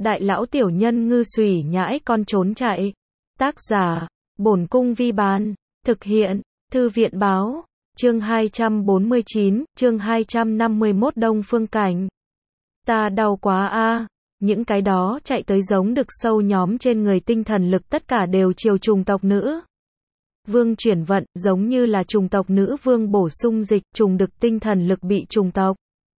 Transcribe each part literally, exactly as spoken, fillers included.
đại lão tiểu nhân ngư xùy nhãi con trốn chạy. Tác giả, Bổn Cung Vi Bán. Thực hiện, Thư viện Báo. Chương hai trăm bốn mươi chín, chương hai trăm năm mươi mốt Đông Phương Cảnh. Ta đau quá a. Những cái đó chạy tới giống đực sâu nhóm trên người tinh thần lực tất cả đều chiều trùng tộc nữ. Vương chuyển vận, giống như là trùng tộc nữ vương bổ sung dịch, trùng đực tinh thần lực bị trùng tộc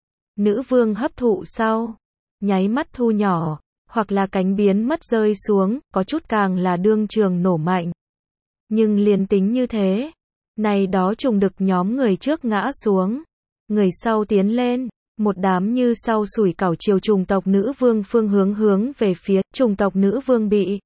nữ vương hấp thụ sau, nháy mắt thu nhỏ, hoặc là cánh biến mất rơi xuống, có chút càng là đương trường nổ mạnh. Nhưng liền tính như thế, này đó trùng đực nhóm người trước ngã xuống, người sau tiến lên, một đám như sau sủi cảo chiều trùng tộc nữ vương phương hướng hướng về phía, trùng tộc nữ vương bị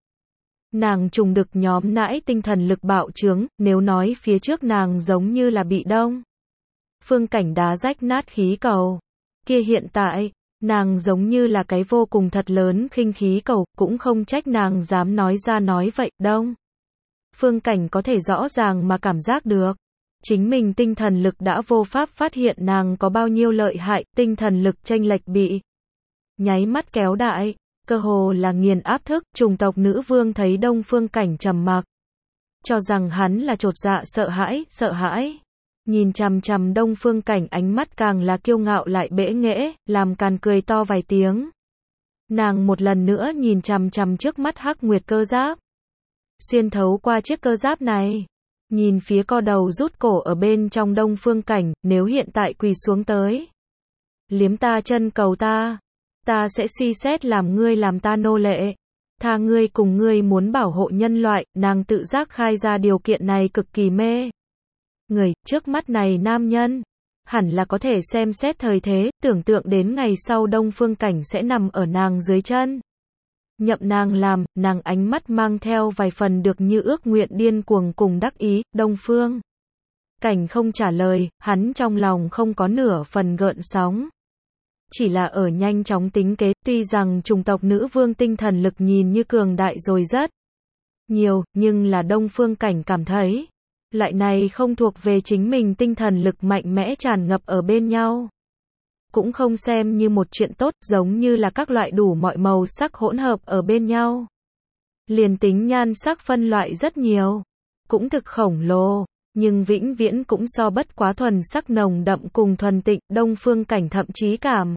nàng trùng đực nhóm nãi tinh thần lực bạo trướng, nếu nói phía trước nàng giống như là bị Đông Phương Cảnh đá rách nát khí cầu, kia hiện tại, nàng giống như là cái vô cùng thật lớn khinh khí cầu, cũng không trách nàng dám nói ra nói vậy. Đông Phương Cảnh có thể rõ ràng mà cảm giác được, chính mình tinh thần lực đã vô pháp phát hiện nàng có bao nhiêu lợi hại, tinh thần lực chênh lệch bị nháy mắt kéo đại, cơ hồ là nghiền áp thức. Trùng tộc nữ vương thấy Đông Phương Cảnh trầm mặc, cho rằng hắn là chột dạ sợ hãi, sợ hãi. Nhìn chằm chằm Đông Phương Cảnh ánh mắt càng là kiêu ngạo lại bẽ nghễ, làm càn cười to vài tiếng. Nàng một lần nữa nhìn chằm chằm trước mắt hắc nguyệt cơ giáp. Xuyên thấu qua chiếc cơ giáp này, nhìn phía co đầu rút cổ ở bên trong Đông Phương Cảnh, nếu hiện tại quỳ xuống tới, liếm ta chân cầu ta, ta sẽ suy xét làm ngươi làm ta nô lệ, tha ngươi cùng ngươi muốn bảo hộ nhân loại. Nàng tự giác khai ra điều kiện này cực kỳ mê người, trước mắt này nam nhân, hẳn là có thể xem xét thời thế, tưởng tượng đến ngày sau Đông Phương Cảnh sẽ nằm ở nàng dưới chân. Nhậm nàng làm, nàng ánh mắt mang theo vài phần được như ước nguyện điên cuồng cùng đắc ý. Đông Phương Cảnh không trả lời, hắn trong lòng không có nửa phần gợn sóng. Chỉ là ở nhanh chóng tính kế, tuy rằng trùng tộc nữ vương tinh thần lực nhìn như cường đại rồi rất nhiều, nhưng là Đông Phương Cảnh cảm thấy, loại này không thuộc về chính mình tinh thần lực mạnh mẽ tràn ngập ở bên nhau, cũng không xem như một chuyện tốt, giống như là các loại đủ mọi màu sắc hỗn hợp ở bên nhau. Liền tính nhan sắc phân loại rất nhiều, cũng thực khổng lồ, nhưng vĩnh viễn cũng so bất quá thuần sắc nồng đậm cùng thuần tịnh. Đông Phương Cảnh thậm chí cảm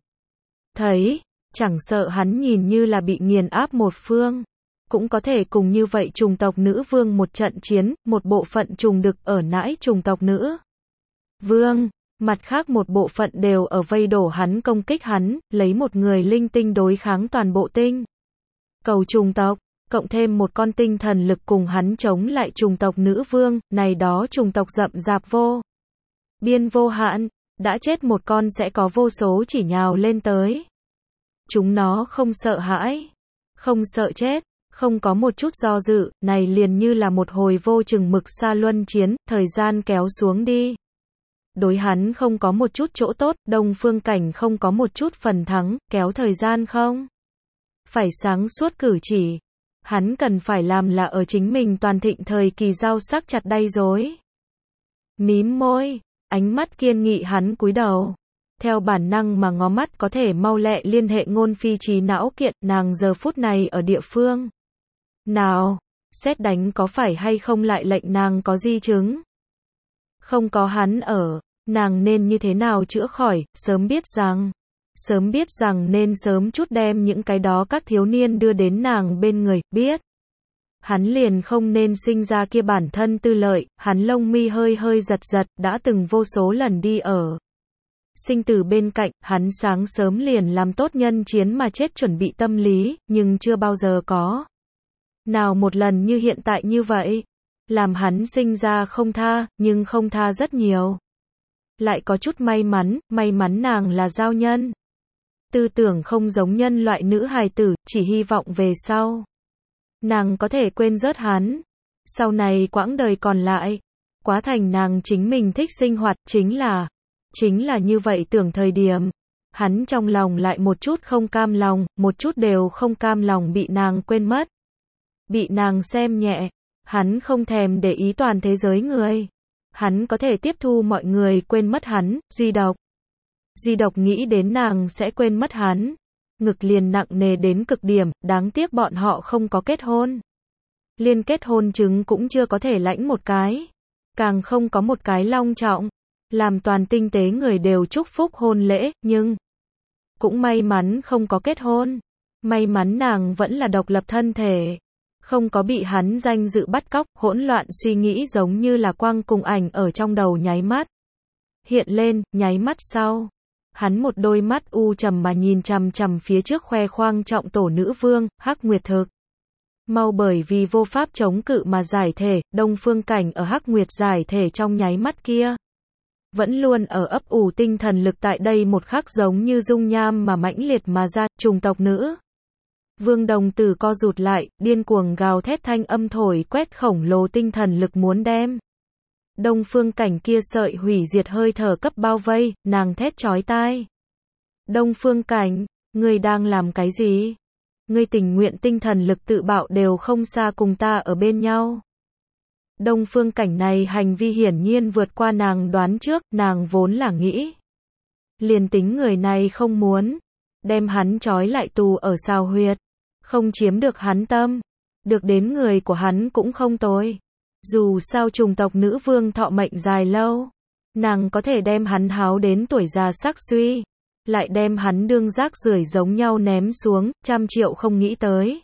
thấy, chẳng sợ hắn nhìn như là bị nghiền áp một phương, cũng có thể cùng như vậy trùng tộc nữ vương một trận chiến, một bộ phận trùng đực ở nãi trùng tộc nữ vương, mặt khác một bộ phận đều ở vây đổ hắn công kích hắn, lấy một người linh tinh đối kháng toàn bộ tinh cầu trùng tộc, cộng thêm một con tinh thần lực cùng hắn chống lại trùng tộc nữ vương. Này đó trùng tộc rậm rạp vô biên vô hạn, đã chết một con sẽ có vô số chỉ nhào lên tới. Chúng nó không sợ hãi, không sợ chết, không có một chút do dự, này liền như là một hồi vô chừng mực xa luân chiến, thời gian kéo xuống đi. Đối hắn không có một chút chỗ tốt, Đông Phương Cảnh không có một chút phần thắng, kéo thời gian không phải sáng suốt cử chỉ. Hắn cần phải làm là ở chính mình toàn thịnh thời kỳ giao sắc chặt đay rối. Mím môi, ánh mắt kiên nghị hắn cúi đầu. Theo bản năng mà ngó mắt có thể mau lẹ liên hệ ngôn phi trí não kiện, nàng giờ phút này ở địa phương nào, sét đánh có phải hay không lại lệnh nàng có di chứng. Không có hắn ở, nàng nên như thế nào chữa khỏi, sớm biết rằng, sớm biết rằng nên sớm chút đem những cái đó các thiếu niên đưa đến nàng bên người, biết. Hắn liền không nên sinh ra kia bản thân tư lợi. Hắn lông mi hơi hơi giật giật, đã từng vô số lần đi ở sinh tử bên cạnh, hắn sáng sớm liền làm tốt nhân chiến mà chết chuẩn bị tâm lý, nhưng chưa bao giờ có nào một lần như hiện tại như vậy, làm hắn sinh ra không tha, nhưng không tha rất nhiều. Lại có chút may mắn, may mắn nàng là giao nhân. Tư tưởng không giống nhân loại nữ hài tử, chỉ hy vọng về sau nàng có thể quên rớt hắn. Sau này quãng đời còn lại, quá thành nàng chính mình thích sinh hoạt, chính là, chính là như vậy tưởng thời điểm. Hắn trong lòng lại một chút không cam lòng, một chút đều không cam lòng bị nàng quên mất. Bị nàng xem nhẹ, hắn không thèm để ý toàn thế giới người. Hắn có thể tiếp thu mọi người quên mất hắn, duy độc. Duy độc nghĩ đến nàng sẽ quên mất hắn. ngực liền nặng nề đến cực điểm, đáng tiếc bọn họ không có kết hôn. Liên kết hôn chứng cũng chưa có thể lãnh một cái, càng không có một cái long trọng, làm toàn tinh tế người đều chúc phúc hôn lễ, nhưng cũng may mắn không có kết hôn. May mắn nàng vẫn là độc lập thân thể, không có bị hắn danh dự bắt cóc, hỗn loạn suy nghĩ giống như là quang cùng ảnh ở trong đầu nháy mắt hiện lên, nháy mắt sau, hắn một đôi mắt u trầm mà nhìn chằm chằm phía trước khoe khoang trọng tổ nữ vương, Hắc Nguyệt thực. Mau bởi vì vô pháp chống cự mà giải thể, Đông Phương Cảnh ở Hắc Nguyệt giải thể trong nháy mắt kia, vẫn luôn ở ấp ủ tinh thần lực tại đây một khắc giống như dung nham mà mãnh liệt mà ra, trùng tộc nữ. Vương đồng tử co rụt lại, điên cuồng gào thét thanh âm thổi quét khổng lồ tinh thần lực muốn đem Đông Phương Cảnh kia sợi hủy diệt hơi thở cấp bao vây, nàng thét chói tai. Đông Phương Cảnh, ngươi đang làm cái gì? Ngươi tình nguyện tinh thần lực tự bạo đều không xa cùng ta ở bên nhau. Đông Phương Cảnh này hành vi hiển nhiên vượt qua nàng đoán trước, nàng vốn là nghĩ. Liền tính người này không muốn đem hắn trói lại tù ở sao huyệt, không chiếm được hắn tâm, được đến người của hắn cũng không tồi. Dù sao trùng tộc nữ vương thọ mệnh dài lâu, nàng có thể đem hắn háo đến tuổi già sắc suy, lại đem hắn đương rác rưởi giống nhau ném xuống, trăm triệu không nghĩ tới.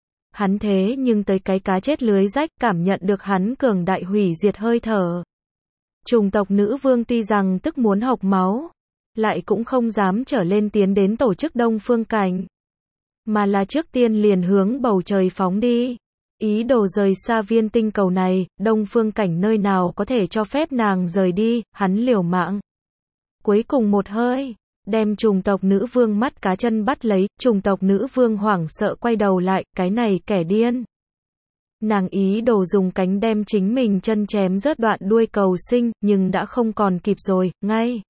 Hắn thế nhưng tới cái cá chết lưới rách, cảm nhận được hắn cường đại hủy diệt hơi thở. Trùng tộc nữ vương tuy rằng tức muốn hộc máu, lại cũng không dám trở lên tiến đến tổ chức Đông Phương Cảnh, mà là trước tiên liền hướng bầu trời phóng đi. Ý đồ rời xa viên tinh cầu này, Đông Phương Cảnh nơi nào có thể cho phép nàng rời đi, hắn liều mạng. Cuối cùng một hơi, đem trùng tộc nữ vương mắt cá chân bắt lấy, trùng tộc nữ vương hoảng sợ quay đầu lại, cái này kẻ điên. Nàng ý đồ dùng cánh đem chính mình chân chém rớt đoạn đuôi cầu sinh, nhưng đã không còn kịp rồi, ngay.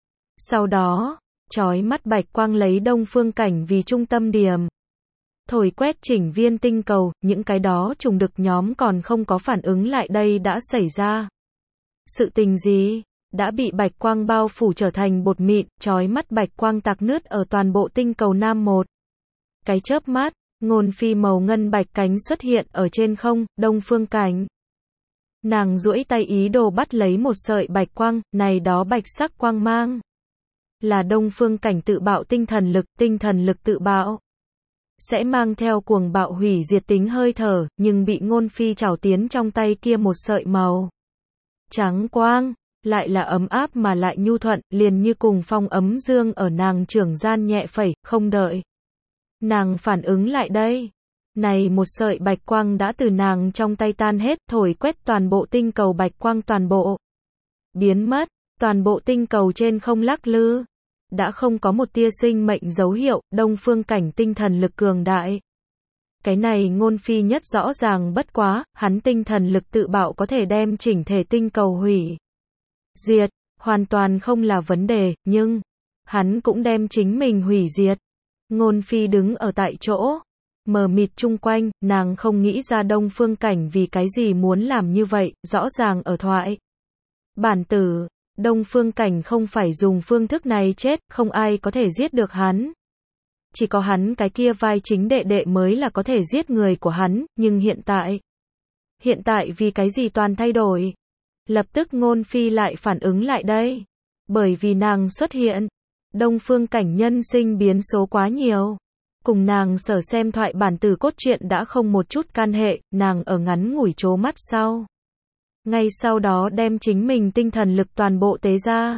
Sau đó, chói mắt bạch quang lấy Đông Phương Cảnh vì trung tâm điểm. Thổi quét chỉnh viên tinh cầu, những cái đó trùng đực nhóm còn không có phản ứng lại đây đã xảy ra. Sự tình gì? Đã bị bạch quang bao phủ trở thành bột mịn, chói mắt bạch quang tạc nứt ở toàn bộ tinh cầu Nam một. Cái chớp mắt, ngôn phi màu ngân bạch cánh xuất hiện ở trên không, Đông Phương Cảnh. Nàng duỗi tay ý đồ bắt lấy một sợi bạch quang, này đó bạch sắc quang mang. Là Đông Phương Cảnh tự bạo tinh thần lực, tinh thần lực tự bạo. Sẽ mang theo cuồng bạo hủy diệt tính hơi thở, nhưng bị ngôn phi trảo tiến trong tay kia một sợi màu trắng quang, lại là ấm áp mà lại nhu thuận, liền như cùng phong ấm dương ở nàng trưởng gian nhẹ phẩy, không đợi nàng phản ứng lại đây. Này một sợi bạch quang đã từ nàng trong tay tan hết, thổi quét toàn bộ tinh cầu bạch quang toàn bộ biến mất, toàn bộ tinh cầu trên không lắc lư. Đã không có một tia sinh mệnh dấu hiệu, Đông Phương Cảnh tinh thần lực cường đại. Cái này ngôn phi nhất rõ ràng bất quá, hắn tinh thần lực tự bạo có thể đem chỉnh thể tinh cầu hủy diệt, hoàn toàn không là vấn đề, nhưng hắn cũng đem chính mình hủy diệt. Ngôn phi đứng ở tại chỗ, mờ mịt chung quanh, nàng không nghĩ ra Đông Phương Cảnh vì cái gì muốn làm như vậy, rõ ràng ở thoại bản tử. Đông Phương Cảnh không phải dùng phương thức này chết, không ai có thể giết được hắn. Chỉ có hắn cái kia vai chính đệ đệ mới là có thể giết người của hắn, nhưng hiện tại... Hiện tại vì cái gì toàn thay đổi? Lập tức ngôn phi lại phản ứng lại đây. Bởi vì nàng xuất hiện, Đông Phương Cảnh nhân sinh biến số quá nhiều. Cùng nàng sở xem thoại bản tử cốt truyện đã không một chút can hệ, nàng ở ngắn ngủi trố mắt sau. Ngay sau đó đem chính mình tinh thần lực toàn bộ tế ra.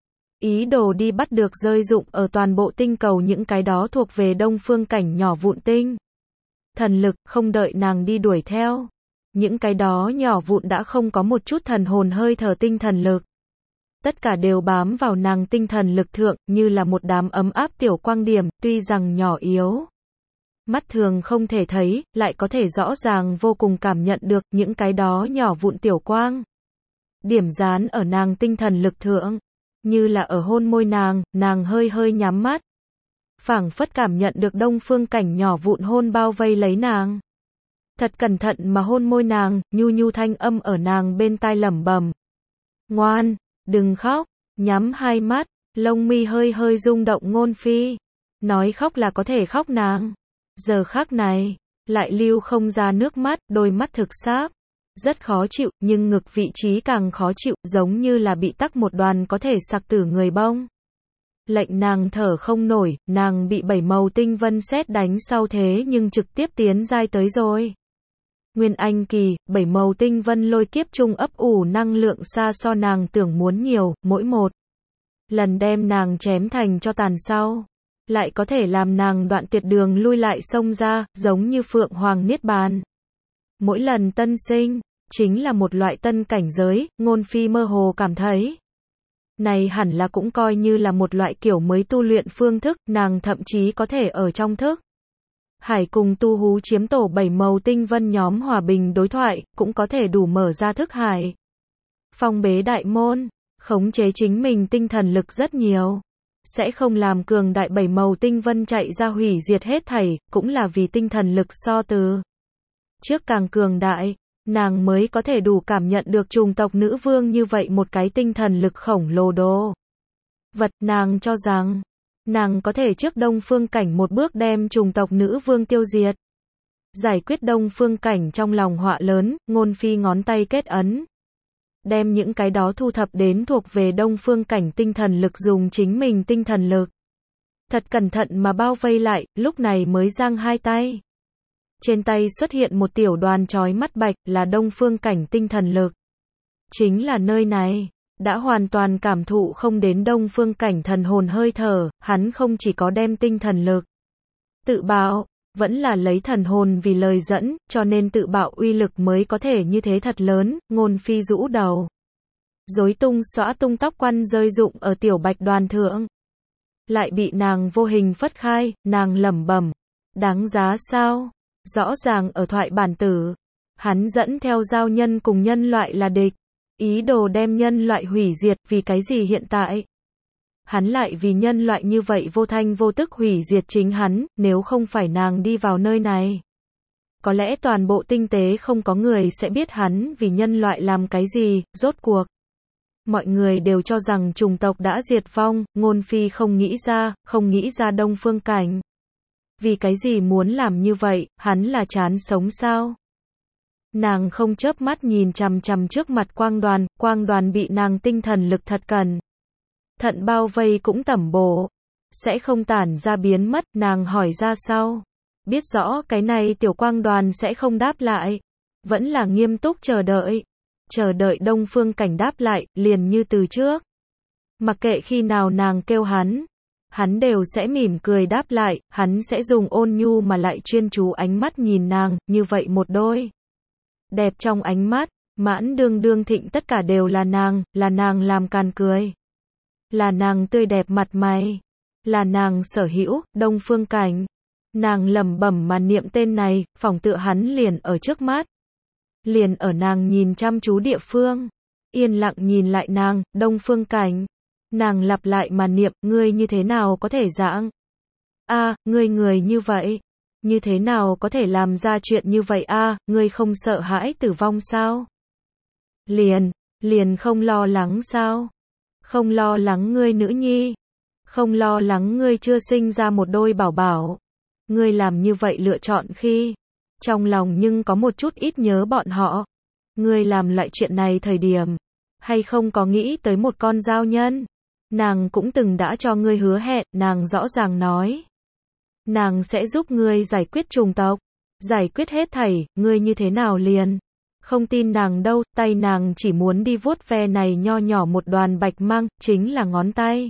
Ý đồ đi bắt được rơi dụng ở toàn bộ tinh cầu những cái đó thuộc về Đông Phương Cảnh nhỏ vụn tinh thần lực, không đợi nàng đi đuổi theo. Những cái đó nhỏ vụn đã không có một chút thần hồn hơi thở tinh thần lực. Tất cả đều bám vào nàng tinh thần lực thượng, như là một đám ấm áp tiểu quang điểm, tuy rằng nhỏ yếu. Mắt thường không thể thấy, lại có thể rõ ràng vô cùng cảm nhận được những cái đó nhỏ vụn tiểu quang. Điểm dán ở nàng tinh thần lực thượng, như là ở hôn môi nàng, nàng hơi hơi nhắm mắt. Phảng phất cảm nhận được Đông Phương Cảnh nhỏ vụn hôn bao vây lấy nàng. Thật cẩn thận mà hôn môi nàng, nhu nhu thanh âm ở nàng bên tai lẩm bẩm. Ngoan, đừng khóc, nhắm hai mắt, lông mi hơi hơi rung động ngôn phi. Nói khóc là có thể khóc nàng. Giờ khắc này, lại lưu không ra nước mắt, đôi mắt thực sáp. Rất khó chịu, nhưng ngực vị trí càng khó chịu, giống như là bị tắc một đoàn có thể sặc tử người bông. Lệnh nàng thở không nổi, nàng bị bảy màu tinh vân sét đánh sau thế nhưng trực tiếp tiến giai tới rồi. Nguyên Anh kỳ, bảy màu tinh vân lôi kiếp trung ấp ủ năng lượng xa so nàng tưởng muốn nhiều, mỗi một lần đem nàng chém thành cho tàn sau, lại có thể làm nàng đoạn tuyệt đường lui lại xông ra, giống như Phượng Hoàng Niết Bàn. Mỗi lần tân sinh, chính là một loại tân cảnh giới, Ngôn Phi mơ hồ cảm thấy. Này hẳn là cũng coi như là một loại kiểu mới tu luyện phương thức, nàng thậm chí có thể ở trong thức hải cùng tu hú chiếm tổ bảy màu tinh vân nhóm hòa bình đối thoại, cũng có thể đủ mở ra thức hải. Phong bế đại môn, khống chế chính mình tinh thần lực rất nhiều. Sẽ không làm cường đại bảy màu tinh vân chạy ra hủy diệt hết thảy, cũng là vì tinh thần lực so từ trước càng cường đại, nàng mới có thể đủ cảm nhận được trùng tộc nữ vương như vậy một cái tinh thần lực khổng lồ đồ vật. Nàng cho rằng nàng có thể trước Đông Phương Cảnh một bước đem trùng tộc nữ vương tiêu diệt. Giải quyết Đông Phương Cảnh trong lòng họa lớn, Ngôn Phi ngón tay kết ấn. Đem những cái đó thu thập đến thuộc về Đông Phương Cảnh tinh thần lực dùng chính mình tinh thần lực. Thật cẩn thận mà bao vây lại, lúc này mới giang hai tay. Trên tay xuất hiện một tiểu đoàn chói mắt bạch, là Đông Phương Cảnh tinh thần lực. Chính là nơi này, đã hoàn toàn cảm thụ không đến Đông Phương Cảnh thần hồn hơi thở, hắn không chỉ có đem tinh thần lực tự bạo, vẫn là lấy thần hồn vì lời dẫn, cho nên tự bạo uy lực mới có thể như thế thật lớn. Ngôn Phi rũ đầu, rối tung xõa tung tóc quăn rơi rụng ở tiểu bạch đoàn thượng. Lại bị nàng vô hình phất khai, nàng lẩm bẩm, đáng giá sao? Rõ ràng ở thoại bản tử, hắn dẫn theo giao nhân cùng nhân loại là địch, ý đồ đem nhân loại hủy diệt, vì cái gì hiện tại? Hắn lại vì nhân loại như vậy vô thanh vô tức hủy diệt chính hắn, nếu không phải nàng đi vào nơi này. Có lẽ toàn bộ tinh tế không có người sẽ biết hắn vì nhân loại làm cái gì, rốt cuộc. Mọi người đều cho rằng chủng tộc đã diệt vong, Ngôn Phi không nghĩ ra, không nghĩ ra Đông Phương Cảnh. Vì cái gì muốn làm như vậy, hắn là chán sống sao? Nàng không chớp mắt nhìn chằm chằm trước mặt quang đoàn, quang đoàn bị nàng tinh thần lực thật cẩn thận bao vây cũng tẩm bổ, sẽ không tản ra biến mất. Nàng hỏi ra sau, biết rõ cái này tiểu quang đoàn sẽ không đáp lại, vẫn là nghiêm túc chờ đợi, chờ đợi Đông Phương Cảnh đáp lại, liền như từ trước. Mặc kệ khi nào nàng kêu hắn, hắn đều sẽ mỉm cười đáp lại, hắn sẽ dùng ôn nhu mà lại chuyên chú ánh mắt nhìn nàng, như vậy một đôi đẹp trong ánh mắt, mãn đương đương thịnh tất cả đều là nàng, là nàng làm càn cười, là nàng tươi đẹp mặt mày, là nàng sở hữu. Đông Phương Cảnh, nàng lẩm bẩm mà niệm tên này, phỏng tựa hắn liền ở trước mắt, liền ở nàng nhìn chăm chú địa phương, yên lặng nhìn lại nàng. Đông Phương Cảnh, nàng lặp lại mà niệm, ngươi như thế nào có thể dạng? A, à, ngươi người như vậy, như thế nào có thể làm ra chuyện như vậy a, à, ngươi không sợ hãi tử vong sao? Liền, liền không lo lắng sao? Không lo lắng ngươi nữ nhi, không lo lắng ngươi chưa sinh ra một đôi bảo bảo. Ngươi làm như vậy lựa chọn khi trong lòng nhưng có một chút ít nhớ bọn họ. Ngươi làm loại chuyện này thời điểm hay không có nghĩ tới một con giao nhân? Nàng cũng từng đã cho ngươi hứa hẹn, nàng rõ ràng nói nàng sẽ giúp ngươi giải quyết trùng tộc, giải quyết hết thảy, ngươi như thế nào liền không tin nàng đâu. Tay nàng chỉ muốn đi vuốt ve này nho nhỏ một đoàn bạch mang, chính là ngón tay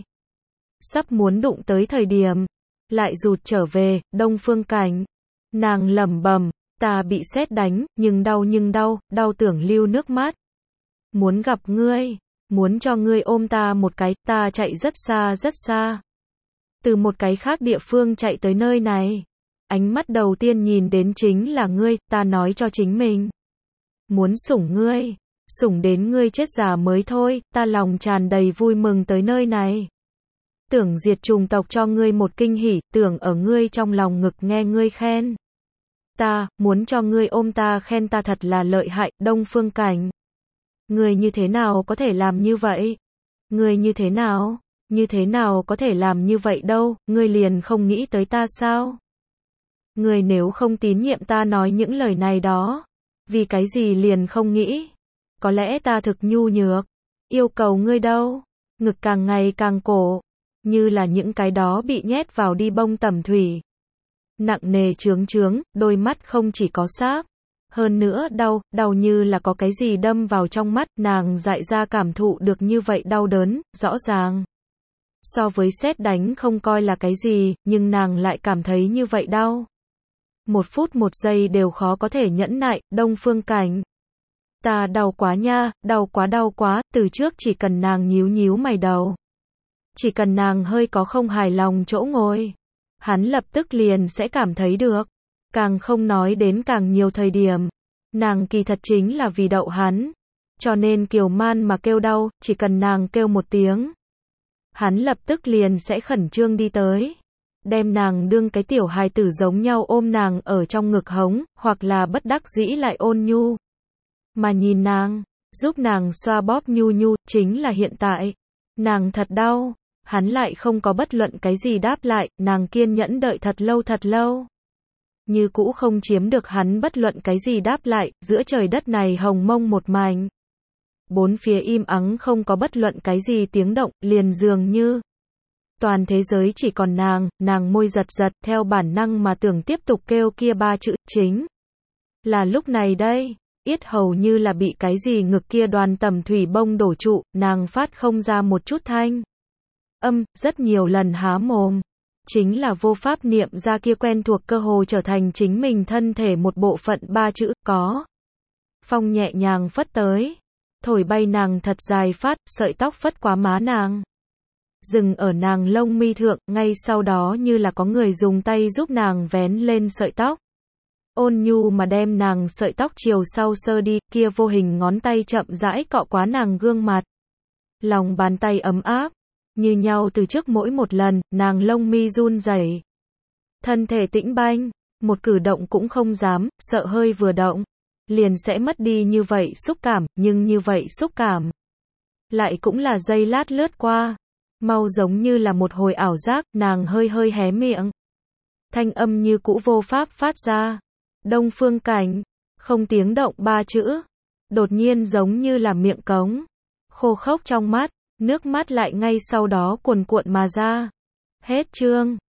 sắp muốn đụng tới thời điểm, lại rụt trở về. Đông Phương Cảnh, nàng lẩm bẩm, ta bị sét đánh, nhưng đau nhưng đau, đau tưởng lưu nước mắt. Muốn gặp ngươi, muốn cho ngươi ôm ta một cái, ta chạy rất xa rất xa. Từ một cái khác địa phương chạy tới nơi này. Ánh mắt đầu tiên nhìn đến chính là ngươi, ta nói cho chính mình. Muốn sủng ngươi, sủng đến ngươi chết già mới thôi, ta lòng tràn đầy vui mừng tới nơi này. Tưởng diệt trùng tộc cho ngươi một kinh hỉ, tưởng ở ngươi trong lòng ngực nghe ngươi khen. Ta, muốn cho ngươi ôm ta khen ta thật là lợi hại. Đông Phương Cảnh, ngươi như thế nào có thể làm như vậy? Ngươi như thế nào Như thế nào có thể làm như vậy đâu, ngươi liền không nghĩ tới ta sao? Ngươi nếu không tín nhiệm ta nói những lời này đó, vì cái gì liền không nghĩ? Có lẽ ta thực nhu nhược, yêu cầu ngươi đâu? Ngực càng ngày càng cổ, như là những cái đó bị nhét vào đi bông tẩm thủy. Nặng nề chướng chướng, đôi mắt không chỉ có sáp, hơn nữa đau, đau như là có cái gì đâm vào trong mắt, nàng dại ra cảm thụ được như vậy đau đớn, rõ ràng. So với sét đánh không coi là cái gì, nhưng nàng lại cảm thấy như vậy đau. Một phút một giây đều khó có thể nhẫn nại, Đông Phương Cảnh. Ta đau quá nha, đau quá đau quá, từ trước chỉ cần nàng nhíu nhíu mày đầu. Chỉ cần nàng hơi có không hài lòng chỗ ngồi, hắn lập tức liền sẽ cảm thấy được. Càng không nói đến càng nhiều thời điểm, nàng kỳ thật chính là vì đậu hắn. Cho nên kiều man mà kêu đau, chỉ cần nàng kêu một tiếng, hắn lập tức liền sẽ khẩn trương đi tới, đem nàng đương cái tiểu hài tử giống nhau ôm nàng ở trong ngực hống, hoặc là bất đắc dĩ lại ôn nhu. Mà nhìn nàng, giúp nàng xoa bóp nhu nhu, chính là hiện tại. Nàng thật đau, hắn lại không có bất luận cái gì đáp lại, nàng kiên nhẫn đợi thật lâu thật lâu. Như cũ không chiếm được hắn bất luận cái gì đáp lại, giữa trời đất này hồng mông một mảnh. Bốn phía im ắng không có bất luận cái gì tiếng động, liền dường như toàn thế giới chỉ còn nàng, nàng môi giật giật, theo bản năng mà tưởng tiếp tục kêu kia ba chữ, chính là lúc này đây, yết hầu như là bị cái gì ngực kia đoàn tẩm thủy bông đổ trụ, nàng phát không ra một chút thanh âm, rất nhiều lần há mồm, chính là vô pháp niệm ra kia quen thuộc cơ hồ trở thành chính mình thân thể một bộ phận ba chữ, có. Phong nhẹ nhàng phất tới, thổi bay nàng thật dài phát, sợi tóc phất qua má nàng, dừng ở nàng lông mi thượng, ngay sau đó như là có người dùng tay giúp nàng vén lên sợi tóc. Ôn nhu mà đem nàng sợi tóc chiều sau sơ đi, kia vô hình ngón tay chậm rãi cọ quá nàng gương mặt. Lòng bàn tay ấm áp, như nhau từ trước mỗi một lần, nàng lông mi run rẩy, thân thể tĩnh banh, một cử động cũng không dám, sợ hơi vừa động, liền sẽ mất đi như vậy xúc cảm, nhưng như vậy xúc cảm lại cũng là giây lát lướt qua, mau giống như là một hồi ảo giác, nàng hơi hơi hé miệng. Thanh âm như cũ vô pháp phát ra. Đông Phương Cảnh, không tiếng động ba chữ, đột nhiên giống như là miệng cống, khô khốc trong mắt, nước mắt lại ngay sau đó cuồn cuộn mà ra. Hết chương.